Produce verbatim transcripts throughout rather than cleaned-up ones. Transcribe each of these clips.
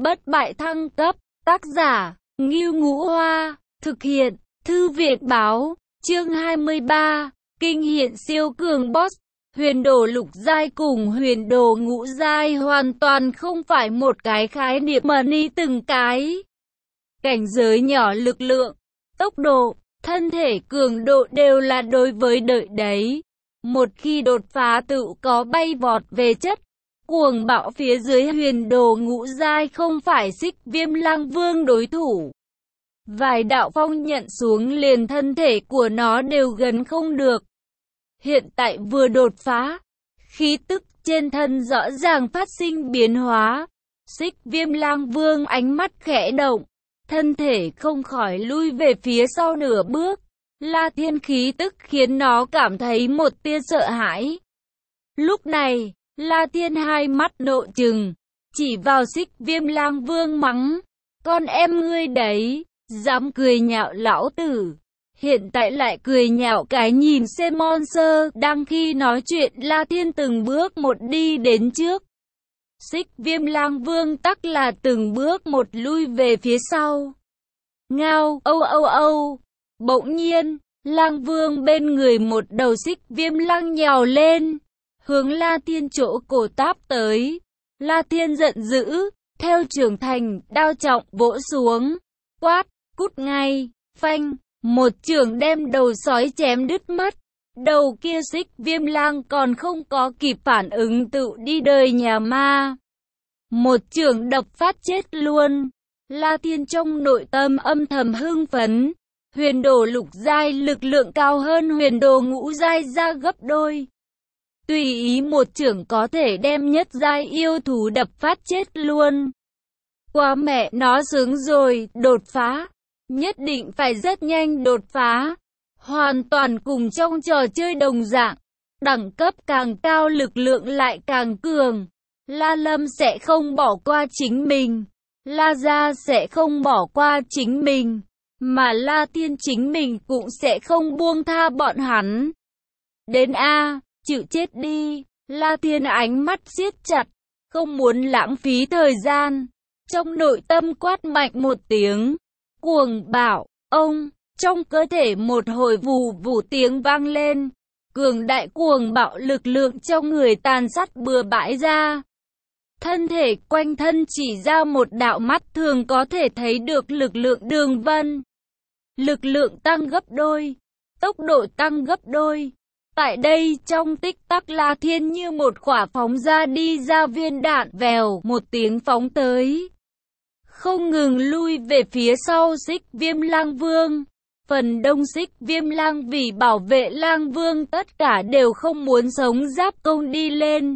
Bất bại thăng cấp, tác giả, Ngưu Ngũ Hoa, thực hiện, Thư viện báo, chương hai mươi ba, kinh hiện siêu cường boss. Huyền đồ lục giai cùng huyền đồ ngũ giai hoàn toàn không phải một cái khái niệm mà ni từng cái. Cảnh giới nhỏ lực lượng, tốc độ, thân thể cường độ đều là đối với đợi đấy. Một khi đột phá tự có bay vọt về chất. Cuồng bạo phía dưới huyền đồ ngũ giai không phải Xích Viêm Lang Vương đối thủ. Vài đạo phong nhận xuống liền thân thể của nó đều gần không được. Hiện tại vừa đột phá, khí tức trên thân rõ ràng phát sinh biến hóa. Xích Viêm Lang Vương ánh mắt khẽ động, thân thể không khỏi lui về phía sau nửa bước. La Thiên khí tức khiến nó cảm thấy một tia sợ hãi. Lúc này, La Thiên hai mắt nộ trừng, chỉ vào Xích Viêm Lang Vương mắng, con em ngươi đấy, dám cười nhạo lão tử. Hiện tại lại cười nhạo cái nhìn xem monster. Đang khi nói chuyện, La Thiên từng bước một đi đến trước. Xích Viêm Lang Vương tắc là từng bước một lui về phía sau. Ngao, âu âu âu. Bỗng nhiên, Lang Vương bên người một đầu Xích Viêm Lang nhào lên, hướng La Thiên chỗ cổ táp tới. La Thiên giận dữ, theo trưởng thành, đao trọng vỗ xuống, quát, cút ngay, phanh, một chưởng đem đầu sói chém đứt mất. Đầu kia Xích Viêm Lang còn không có kịp phản ứng tự đi đời nhà ma. Một chưởng đập phát chết luôn. La Thiên trong nội tâm âm thầm hưng phấn. Huyền đồ lục giai lực lượng cao hơn huyền đồ ngũ giai ra gấp đôi. Tùy ý một chưởng có thể đem nhất giai yêu thú đập phát chết luôn. Quá mẹ nó sướng rồi, đột phá. Nhất định phải rất nhanh đột phá. Hoàn toàn cùng trong trò chơi đồng dạng. Đẳng cấp càng cao lực lượng lại càng cường. La Lâm sẽ không bỏ qua chính mình. La Gia sẽ không bỏ qua chính mình. Mà La Thiên chính mình cũng sẽ không buông tha bọn hắn. Đến A, chịu chết đi. La Thiên ánh mắt siết chặt, không muốn lãng phí thời gian. Trong nội tâm quát mạnh một tiếng. Cuồng bạo, ông, trong cơ thể một hồi vù vù tiếng vang lên. Cường đại cuồng bạo lực lượng trong người tàn sát bừa bãi ra. Thân thể quanh thân chỉ ra một đạo mắt thường có thể thấy được lực lượng đường vân. Lực lượng tăng gấp đôi, tốc độ tăng gấp đôi. Tại đây trong tích tắc La Thiên như một quả phóng ra đi ra viên đạn, vèo một tiếng phóng tới. Không ngừng lui về phía sau Xích Viêm Lang Vương. Phần đông Xích Viêm Lang vì bảo vệ Lang Vương tất cả đều không muốn sống giáp công đi lên.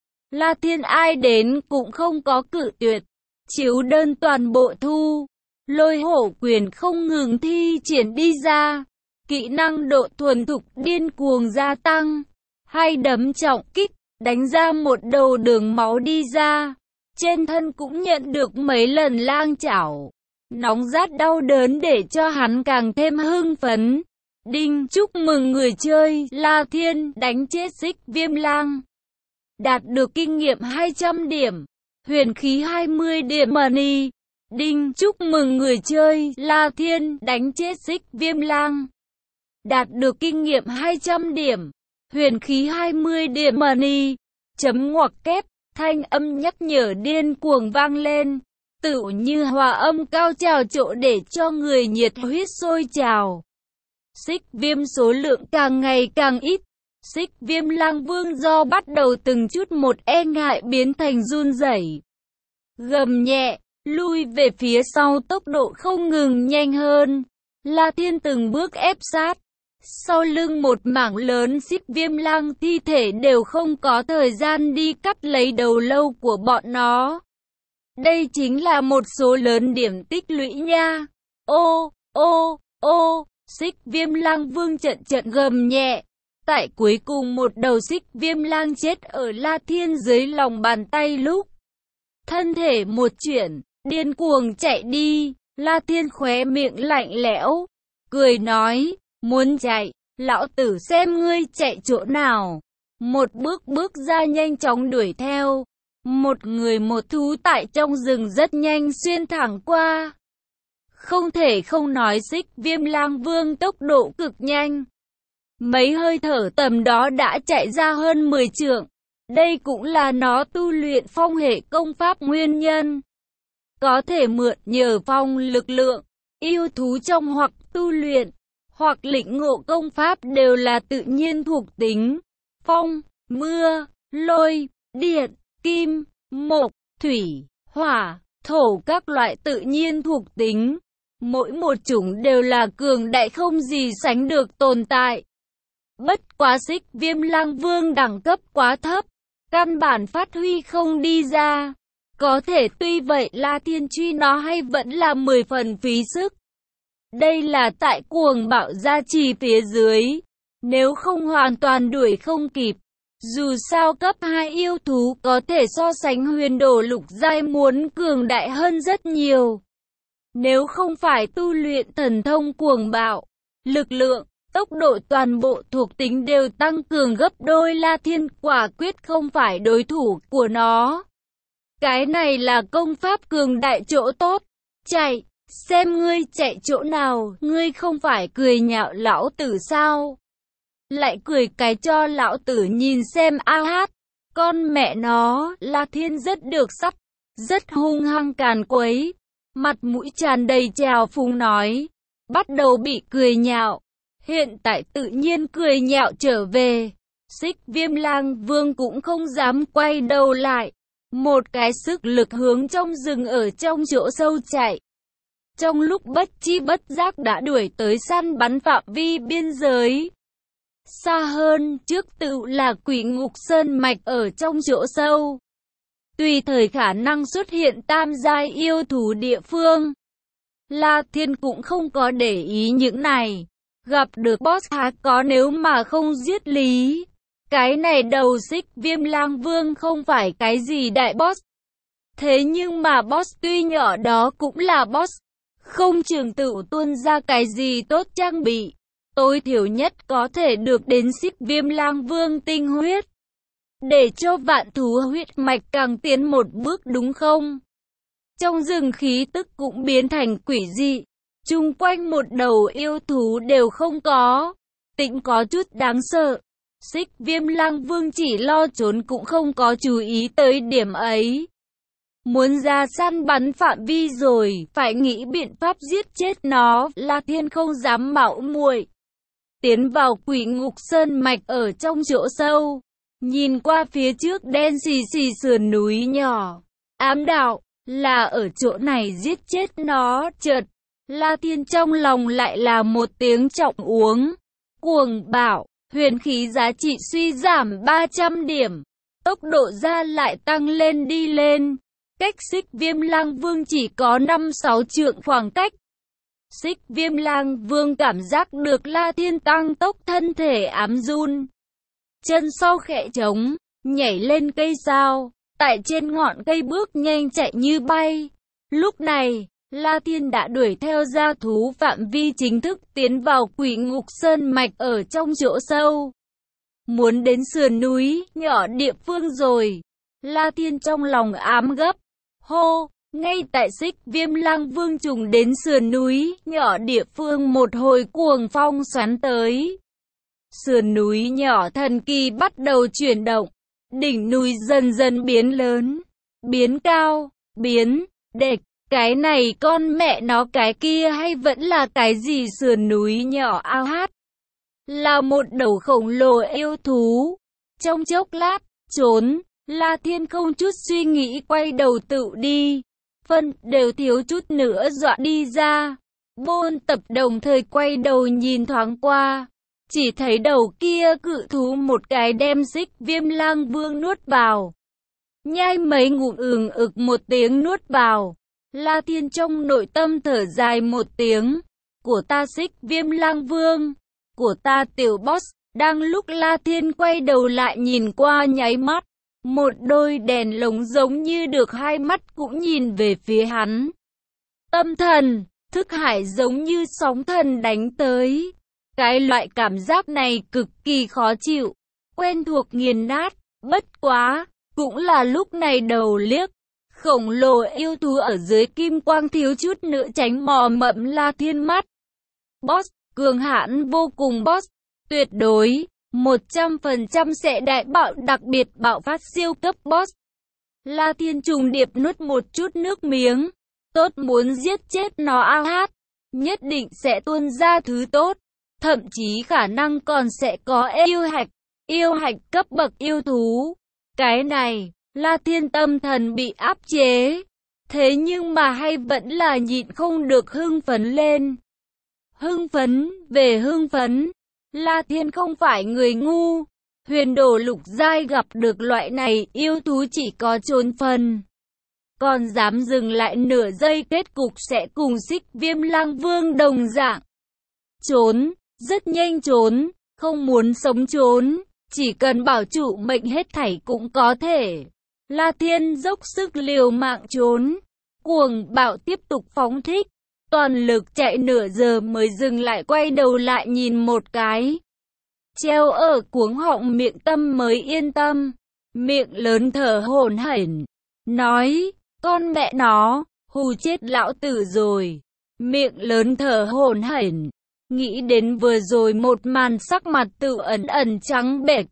La Thiên ai đến cũng không có cự tuyệt. Chiếu đơn toàn bộ thu. Lôi hổ quyền không ngừng thi triển đi ra. Kỹ năng độ thuần thục điên cuồng gia tăng. Hai đấm trọng kích, đánh ra một đầu đường máu đi ra. Trên thân cũng nhận được mấy lần lang chảo. Nóng rát đau đớn để cho hắn càng thêm hưng phấn. Đinh, chúc mừng người chơi, La Thiên đánh chết Xích Viêm Lang. Đạt được kinh nghiệm hai trăm điểm. Huyền khí hai mươi điểm money. Đinh, chúc mừng người chơi, La Thiên đánh chết Xích Viêm Lang. Đạt được kinh nghiệm hai trăm điểm. Huyền khí hai mươi điểm money. Chấm ngoặc kép, thanh âm nhắc nhở điên cuồng vang lên. Tựu như hòa âm cao trào chỗ để cho người nhiệt huyết sôi trào. Xích Viêm số lượng càng ngày càng ít. Xích Viêm Lang Vương do bắt đầu từng chút một e ngại biến thành run rẩy. Gầm nhẹ, lui về phía sau tốc độ không ngừng nhanh hơn. La Thiên từng bước ép sát. Sau lưng một mảng lớn Xích Viêm Lang thi thể đều không có thời gian đi cắt lấy đầu lâu của bọn nó. Đây chính là một số lớn điểm tích lũy nha. Ô, ô, ô, Xích Viêm Lang Vương trận trận gầm nhẹ. Tại cuối cùng một đầu Xích Viêm Lang chết ở La Thiên dưới lòng bàn tay lúc. Thân thể một chuyển, điên cuồng chạy đi. La Thiên khóe miệng lạnh lẽo, cười nói, muốn chạy, lão tử xem ngươi chạy chỗ nào. Một bước bước ra nhanh chóng đuổi theo. Một người một thú tại trong rừng rất nhanh xuyên thẳng qua. Không thể không nói Xích Viêm Lang Vương tốc độ cực nhanh. Mấy hơi thở tầm đó đã chạy ra hơn mười trượng. Đây cũng là nó tu luyện phong hệ công pháp nguyên nhân. Có thể mượn nhờ phong lực lượng, yêu thú trong hoặc tu luyện, hoặc lĩnh ngộ công pháp đều là tự nhiên thuộc tính. Phong, mưa, lôi, điện, kim, mộc, thủy, hỏa, thổ các loại tự nhiên thuộc tính. Mỗi một chủng đều là cường đại không gì sánh được tồn tại. Bất quá Xích Viêm Lang Vương đẳng cấp quá thấp, căn bản phát huy không đi ra. Có thể tuy vậy La Thiên truy nó hay vẫn là mười phần phí sức. Đây là tại cuồng bạo gia trì phía dưới. Nếu không hoàn toàn đuổi không kịp. Dù sao cấp hai yêu thú có thể so sánh huyền đồ lục giai muốn cường đại hơn rất nhiều. Nếu không phải tu luyện thần thông cuồng bạo, lực lượng, tốc độ toàn bộ thuộc tính đều tăng cường gấp đôi, La Thiên quả quyết không phải đối thủ của nó. Cái này là công pháp cường đại chỗ tốt. Chạy, xem ngươi chạy chỗ nào, ngươi không phải cười nhạo lão tử sao? Lại cười cái cho lão tử nhìn xem a hát. Con mẹ nó, La Thiên rất được sắc, rất hung hăng càn quấy. Mặt mũi tràn đầy trào phúng nói. Bắt đầu bị cười nhạo. Hiện tại tự nhiên cười nhạo trở về. Xích Viêm Lang Vương cũng không dám quay đầu lại. Một cái sức lực hướng trong rừng ở trong chỗ sâu chạy. Trong lúc bất chi bất giác đã đuổi tới săn bắn phạm vi biên giới. Xa hơn, trước tự là Quỷ Ngục Sơn Mạch ở trong chỗ sâu. Tùy thời khả năng xuất hiện tam giai yêu thú địa phương. La Thiên cũng không có để ý những này. Gặp được boss há có nếu mà không giết lý. Cái này đầu Xích Viêm Lang Vương không phải cái gì đại boss. Thế nhưng mà boss tuy nhỏ đó cũng là boss. Không chừng tự tuôn ra cái gì tốt trang bị. Tối thiểu nhất có thể được đến Xích Viêm Lang Vương tinh huyết. Để cho vạn thú huyết mạch càng tiến một bước đúng không? Trong rừng khí tức cũng biến thành quỷ dị. Chung quanh một đầu yêu thú đều không có. Tĩnh có chút đáng sợ. Xích Viêm Lang Vương chỉ lo trốn cũng không có chú ý tới điểm ấy. Muốn ra săn bắn phạm vi rồi, phải nghĩ biện pháp giết chết nó. La Thiên không dám mạo muội. Tiến vào Quỷ Ngục Sơn Mạch ở trong chỗ sâu. Nhìn qua phía trước đen xì xì sườn núi nhỏ. Ám đạo, là ở chỗ này giết chết nó. Chợt, La Thiên trong lòng lại là một tiếng trọng uống. Cuồng bạo, huyền khí giá trị suy giảm ba trăm điểm. Tốc độ ra lại tăng lên đi lên. Cách Xích Viêm Lang Vương chỉ có năm sáu trượng khoảng cách. Xích Viêm Lang Vương cảm giác được La Thiên tăng tốc thân thể ám run. Chân sau khẽ trống, nhảy lên cây sao, tại trên ngọn cây bước nhanh chạy như bay. Lúc này, La Thiên đã đuổi theo gia thú phạm vi chính thức tiến vào Quỷ Ngục Sơn Mạch ở trong chỗ sâu. Muốn đến sườn núi, nhỏ địa phương rồi. La Thiên trong lòng ám gấp. Hô, ngay tại Xích Viêm Lang Vương trùng đến sườn núi, nhỏ địa phương một hồi cuồng phong xoắn tới. Sườn núi nhỏ thần kỳ bắt đầu chuyển động. Đỉnh núi dần dần biến lớn, biến cao, biến đệch. Cái này con mẹ nó cái kia hay vẫn là cái gì sườn núi nhỏ ao hát? Là một đầu khổng lồ yêu thú. Trong chốc lát, trốn, La Thiên không chút suy nghĩ quay đầu tự đi. Phân đều thiếu chút nữa dọa đi ra. Bôn Tập đồng thời quay đầu nhìn thoáng qua. Chỉ thấy đầu kia cự thú một cái đem Xích Viêm Lang Vương nuốt vào. Nhai mấy ngụm ừng ực một tiếng nuốt vào. La Thiên trong nội tâm thở dài một tiếng. Của ta Xích Viêm Lang Vương. Của ta tiểu boss. Đang lúc La Thiên quay đầu lại nhìn qua nháy mắt. Một đôi đèn lồng giống như được hai mắt cũng nhìn về phía hắn. Tâm thần, thức hải giống như sóng thần đánh tới. Cái loại cảm giác này cực kỳ khó chịu. Quen thuộc nghiền nát. Bất quá, Cũng là lúc này đầu liếc, khổng lồ yêu thú ở dưới kim quang thiếu chút nữa tránh mò mẫm La Thiên mắt. Boss, cường hãn vô cùng boss, tuyệt đối, một trăm phần trăm sẽ đại bạo đặc biệt bạo phát siêu cấp boss. La Thiên trùng điệp nuốt một chút nước miếng, tốt muốn giết chết nó a hát, nhất định sẽ tuôn ra thứ tốt, thậm chí khả năng còn sẽ có yêu hạch, yêu hạch cấp bậc yêu thú. Cái này, La Thiên tâm thần bị áp chế, thế nhưng mà hay vẫn là nhịn không được hưng phấn lên. Hưng phấn, về hưng phấn, La Thiên không phải người ngu, huyền đồ lục giai gặp được loại này yêu thú chỉ có trốn phần. Còn dám dừng lại nửa giây kết cục sẽ cùng Xích Viêm Lang Vương đồng dạng. Trốn, rất nhanh trốn, không muốn sống trốn, chỉ cần bảo trụ mệnh hết thảy cũng có thể. La Thiên dốc sức liều mạng trốn, cuồng bạo tiếp tục phóng thích, toàn lực chạy nửa giờ mới dừng lại quay đầu lại nhìn một cái. Treo ở cuống họng miệng tâm mới yên tâm, miệng lớn thở hổn hển, nói, con mẹ nó, hù chết lão tử rồi. Miệng lớn thở hổn hển, nghĩ đến vừa rồi một màn sắc mặt tự ẩn ẩn trắng bệch.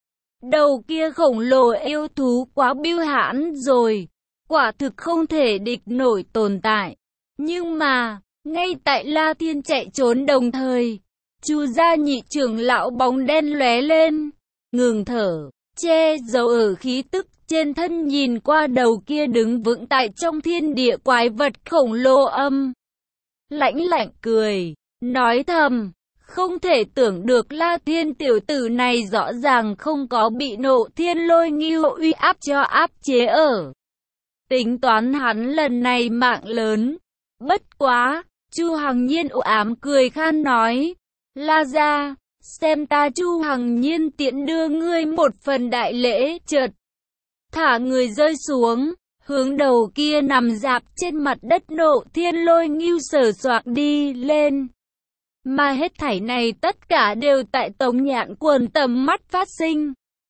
Đầu kia khổng lồ yêu thú quá biêu hãn rồi, quả thực không thể địch nổi tồn tại. Nhưng mà, ngay tại La Thiên chạy trốn đồng thời, Chu gia nhị trưởng lão bóng đen lóe lên, ngừng thở, che giấu ở khí tức trên thân nhìn qua đầu kia đứng vững tại trong thiên địa quái vật khổng lồ âm. Lãnh lạnh cười, nói thầm, không thể tưởng được La Thiên tiểu tử này rõ ràng không có bị Nộ Thiên Lôi Ngưu uy áp cho áp chế ở. Tính toán hắn lần này mạng lớn. Bất quá, Chu Hằng Nhiên u ám cười khan nói, La gia, xem ta Chu Hằng Nhiên tiễn đưa ngươi một phần đại lễ. Chợt thả người rơi xuống, hướng đầu kia nằm rạp trên mặt đất Nộ Thiên Lôi Ngưu sờ soạc đi lên. Mà hết thảy này tất cả đều tại Tống Nhạn Quần tầm mắt phát sinh.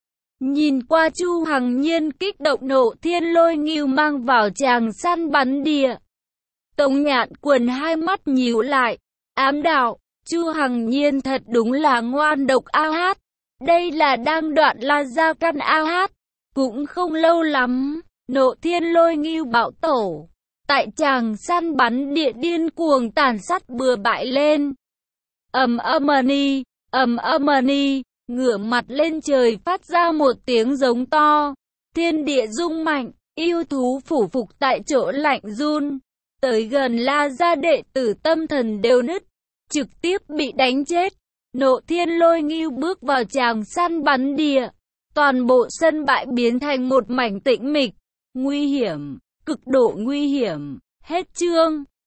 Nhìn qua Chu Hằng Nhiên kích động Nộ Thiên Lôi Ngưu mang vào tràng săn bắn địa. Tống Nhạn Quần hai mắt nhíu lại, ám đạo, Chu Hằng Nhiên thật đúng là ngoan độc a hát. Đây là đang đoạn La gia căn a hát. Cũng không lâu lắm, Nộ Thiên Lôi Ngưu bạo tổ, tại tràng săn bắn địa điên cuồng tàn sát bừa bãi lên. Ầm âm-ni, ầm âm-ni, ngửa mặt lên trời phát ra một tiếng giống to, thiên địa rung mạnh, yêu thú phủ phục tại chỗ lạnh run, tới gần La gia đệ tử tâm thần đều nứt, trực tiếp bị đánh chết. Nộ Thiên Lôi Ngưu bước vào tràng săn bắn địa, toàn bộ sân bãi biến thành một mảnh tĩnh mịch, nguy hiểm, cực độ nguy hiểm, hết chương.